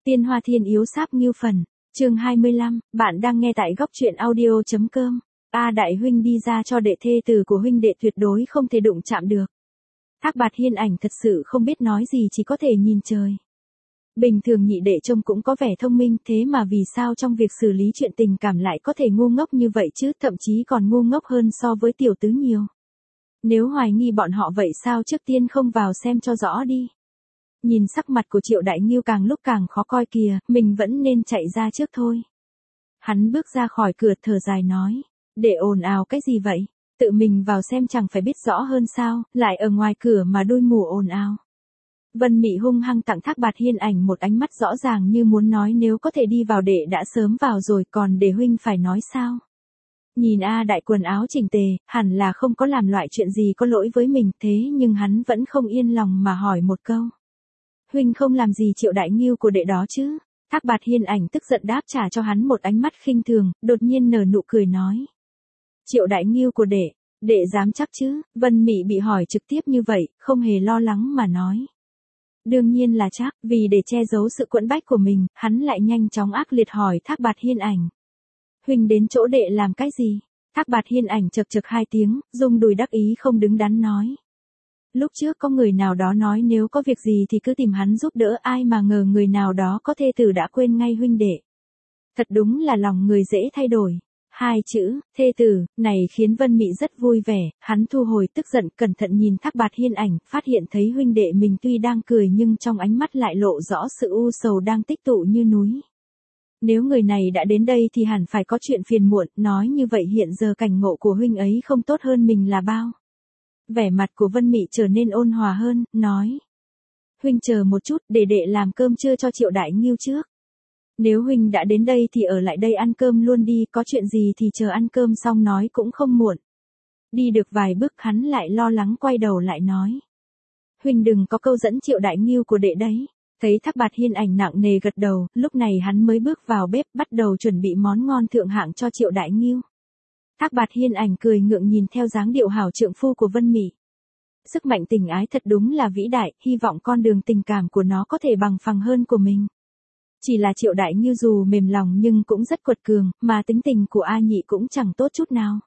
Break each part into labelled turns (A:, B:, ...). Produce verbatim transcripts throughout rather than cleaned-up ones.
A: Tiên Hoa Thiên Yếu Sáp Ngưu Phần, chương hai mươi lăm, bạn đang nghe tại góc truyện audio.com. A đại huynh đi ra cho đệ thê tử của huynh đệ tuyệt đối không thể đụng chạm được. Thác Bạt Hiên Ảnh thật sự không biết nói gì, chỉ có thể nhìn trời. Bình thường nhị đệ trông cũng có vẻ thông minh, thế mà vì sao trong việc xử lý chuyện tình cảm lại có thể ngu ngốc như vậy chứ, thậm chí còn ngu ngốc hơn so với tiểu tứ nhiều. Nếu hoài nghi bọn họ vậy sao trước tiên không vào xem cho rõ đi. Nhìn sắc mặt của Triệu Đại Ngưu càng lúc càng khó coi kìa, mình vẫn nên chạy ra trước thôi. Hắn bước ra khỏi cửa thở dài nói, để ồn ào cái gì vậy, tự mình vào xem chẳng phải biết rõ hơn sao, lại ở ngoài cửa mà đôi mù ồn ào. Vân Mị hung hăng tặng Thác Bạt Hiên Ảnh một ánh mắt rõ ràng như muốn nói nếu có thể đi vào đệ đã sớm vào rồi, còn để huynh phải nói sao. Nhìn A đại quần áo chỉnh tề, hẳn là không có làm loại chuyện gì có lỗi với mình, thế nhưng hắn vẫn không yên lòng mà hỏi một câu. Huynh không làm gì Triệu Đại Ngưu của đệ đó chứ? Thác Bạt Hiên Ảnh tức giận đáp trả cho hắn một ánh mắt khinh thường, đột nhiên nở nụ cười nói. Triệu Đại Ngưu của đệ, đệ dám chắc chứ? Vân Mị bị hỏi trực tiếp như vậy, không hề lo lắng mà nói. Đương nhiên là chắc, vì để che giấu sự quẫn bách của mình, hắn lại nhanh chóng ác liệt hỏi Thác Bạt Hiên Ảnh. Huynh đến chỗ đệ làm cái gì? Thác Bạt Hiên Ảnh chực chực hai tiếng, rung đùi đắc ý không đứng đắn nói. Lúc trước có người nào đó nói nếu có việc gì thì cứ tìm hắn giúp đỡ, ai mà ngờ người nào đó có thê tử đã quên ngay huynh đệ. Thật đúng là lòng người dễ thay đổi. Hai chữ, thê tử, này khiến Vân Mị rất vui vẻ, hắn thu hồi tức giận, cẩn thận nhìn Thác Bạt Hiên Ảnh, phát hiện thấy huynh đệ mình tuy đang cười nhưng trong ánh mắt lại lộ rõ sự u sầu đang tích tụ như núi. Nếu người này đã đến đây thì hẳn phải có chuyện phiền muộn, nói như vậy hiện giờ cảnh ngộ của huynh ấy không tốt hơn mình là bao. Vẻ mặt của Vân Mị trở nên ôn hòa hơn, nói. Huynh chờ một chút, để đệ làm cơm trưa cho Triệu Đại Ngưu trước. Nếu huynh đã đến đây thì ở lại đây ăn cơm luôn đi, có chuyện gì thì chờ ăn cơm xong nói cũng không muộn. Đi được vài bước hắn lại lo lắng quay đầu lại nói. Huynh đừng có câu dẫn Triệu Đại Ngưu của đệ đấy. Thấy Thác Bạt Hiên Ảnh nặng nề gật đầu, lúc này hắn mới bước vào bếp bắt đầu chuẩn bị món ngon thượng hạng cho Triệu Đại Ngưu. Thác Bạt Hiên Ảnh cười ngượng nhìn theo dáng điệu hảo trượng phu của Vân Mị. Sức mạnh tình ái thật đúng là vĩ đại, hy vọng con đường tình cảm của nó có thể bằng phẳng hơn của mình. Chỉ là Triệu Đại Ngưu dù mềm lòng nhưng cũng rất quật cường, mà tính tình của A nhị cũng chẳng tốt chút nào.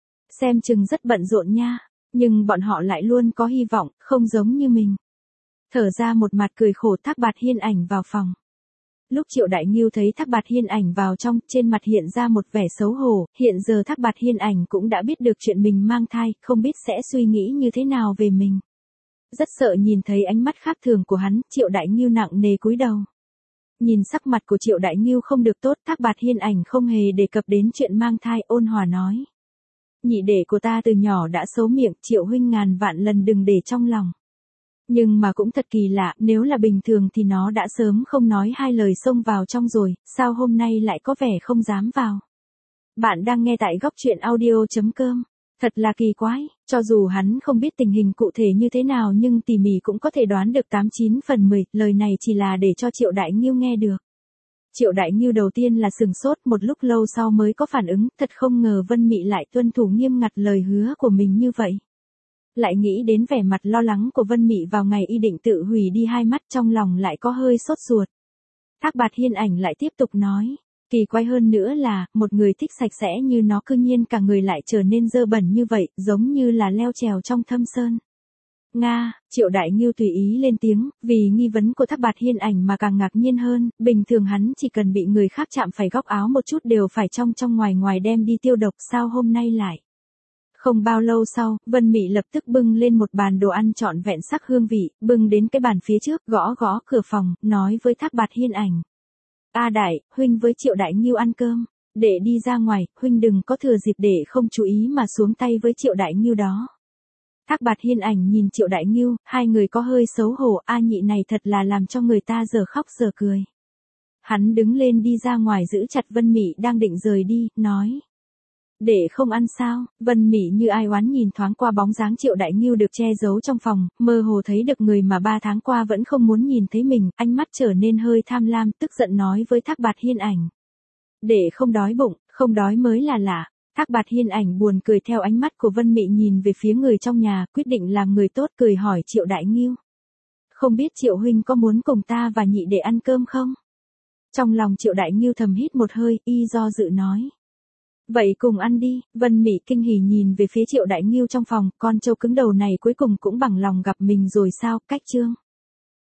A: Xem chừng rất bận rộn nha, nhưng bọn họ lại luôn có hy vọng, không giống như mình. Thở ra một mặt cười khổ, Thác Bạt Hiên Ảnh vào phòng. Lúc Triệu Đại Ngưu thấy Thác Bạt Hiên Ảnh vào trong, trên mặt hiện ra một vẻ xấu hổ, hiện giờ Thác Bạt Hiên Ảnh cũng đã biết được chuyện mình mang thai, không biết sẽ suy nghĩ như thế nào về mình. Rất sợ nhìn thấy ánh mắt khác thường của hắn, Triệu Đại Ngưu nặng nề cúi đầu. Nhìn sắc mặt của Triệu Đại Ngưu không được tốt, Thác Bạt Hiên Ảnh không hề đề cập đến chuyện mang thai, ôn hòa nói. Nhị đệ của ta từ nhỏ đã xấu miệng, Triệu huynh ngàn vạn lần đừng để trong lòng. Nhưng mà cũng thật kỳ lạ, nếu là bình thường thì nó đã sớm không nói hai lời xông vào trong rồi, sao hôm nay lại có vẻ không dám vào. Bạn đang nghe tại góc truyện audio.com. Thật là kỳ quái, cho dù hắn không biết tình hình cụ thể như thế nào nhưng tỉ mỉ cũng có thể đoán được tám chín phần mười, lời này chỉ là để cho Triệu Đại Ngưu nghe được. Triệu Đại Ngưu đầu tiên là sừng sốt, một lúc lâu sau mới có phản ứng, thật không ngờ Vân Mị lại tuân thủ nghiêm ngặt lời hứa của mình như vậy. Lại nghĩ đến vẻ mặt lo lắng của Vân Mị vào ngày y định tự hủy đi hai mắt, trong lòng lại có hơi sốt ruột. Thác Bạt Hiên Ảnh lại tiếp tục nói, kỳ quái hơn nữa là, một người thích sạch sẽ như nó cư nhiên cả người lại trở nên dơ bẩn như vậy, giống như là leo trèo trong thâm sơn. Nga, Triệu Đại Ngưu tùy ý lên tiếng, vì nghi vấn của Thác Bạt Hiên Ảnh mà càng ngạc nhiên hơn, bình thường hắn chỉ cần bị người khác chạm phải góc áo một chút đều phải trong trong ngoài ngoài đem đi tiêu độc, sao hôm nay lại. Không bao lâu sau, Vân Mị lập tức bưng lên một bàn đồ ăn trọn vẹn sắc hương vị, bưng đến cái bàn phía trước, gõ gõ cửa phòng, nói với Thác Bạt Hiên Ảnh. A đại, huynh với Triệu Đại Ngưu ăn cơm, để đi ra ngoài, huynh đừng có thừa dịp để không chú ý mà xuống tay với Triệu Đại Ngưu đó. Thác Bạt Hiên Ảnh nhìn Triệu Đại Ngưu, hai người có hơi xấu hổ, A nhị này thật là làm cho người ta giờ khóc giờ cười. Hắn đứng lên đi ra ngoài giữ chặt Vân Mị đang định rời đi, nói. Để không ăn sao? Vân Mị như ai oán nhìn thoáng qua bóng dáng Triệu Đại Ngưu được che giấu trong phòng, mơ hồ thấy được người mà ba tháng qua vẫn không muốn nhìn thấy mình, ánh mắt trở nên hơi tham lam, tức giận nói với Thác Bạt Hiên Ảnh. Để không đói bụng, không đói mới là lạ. Thác Bạt Hiên Ảnh buồn cười theo ánh mắt của Vân Mị nhìn về phía người trong nhà, quyết định làm người tốt, cười hỏi Triệu Đại Ngưu. Không biết Triệu huynh có muốn cùng ta và nhị đệ ăn cơm không? Trong lòng Triệu Đại Ngưu thầm hít một hơi, y do dự nói. Vậy cùng ăn đi, Vân Mị kinh hỉ nhìn về phía Triệu Đại Ngưu trong phòng, con trâu cứng đầu này cuối cùng cũng bằng lòng gặp mình rồi sao, cách chương.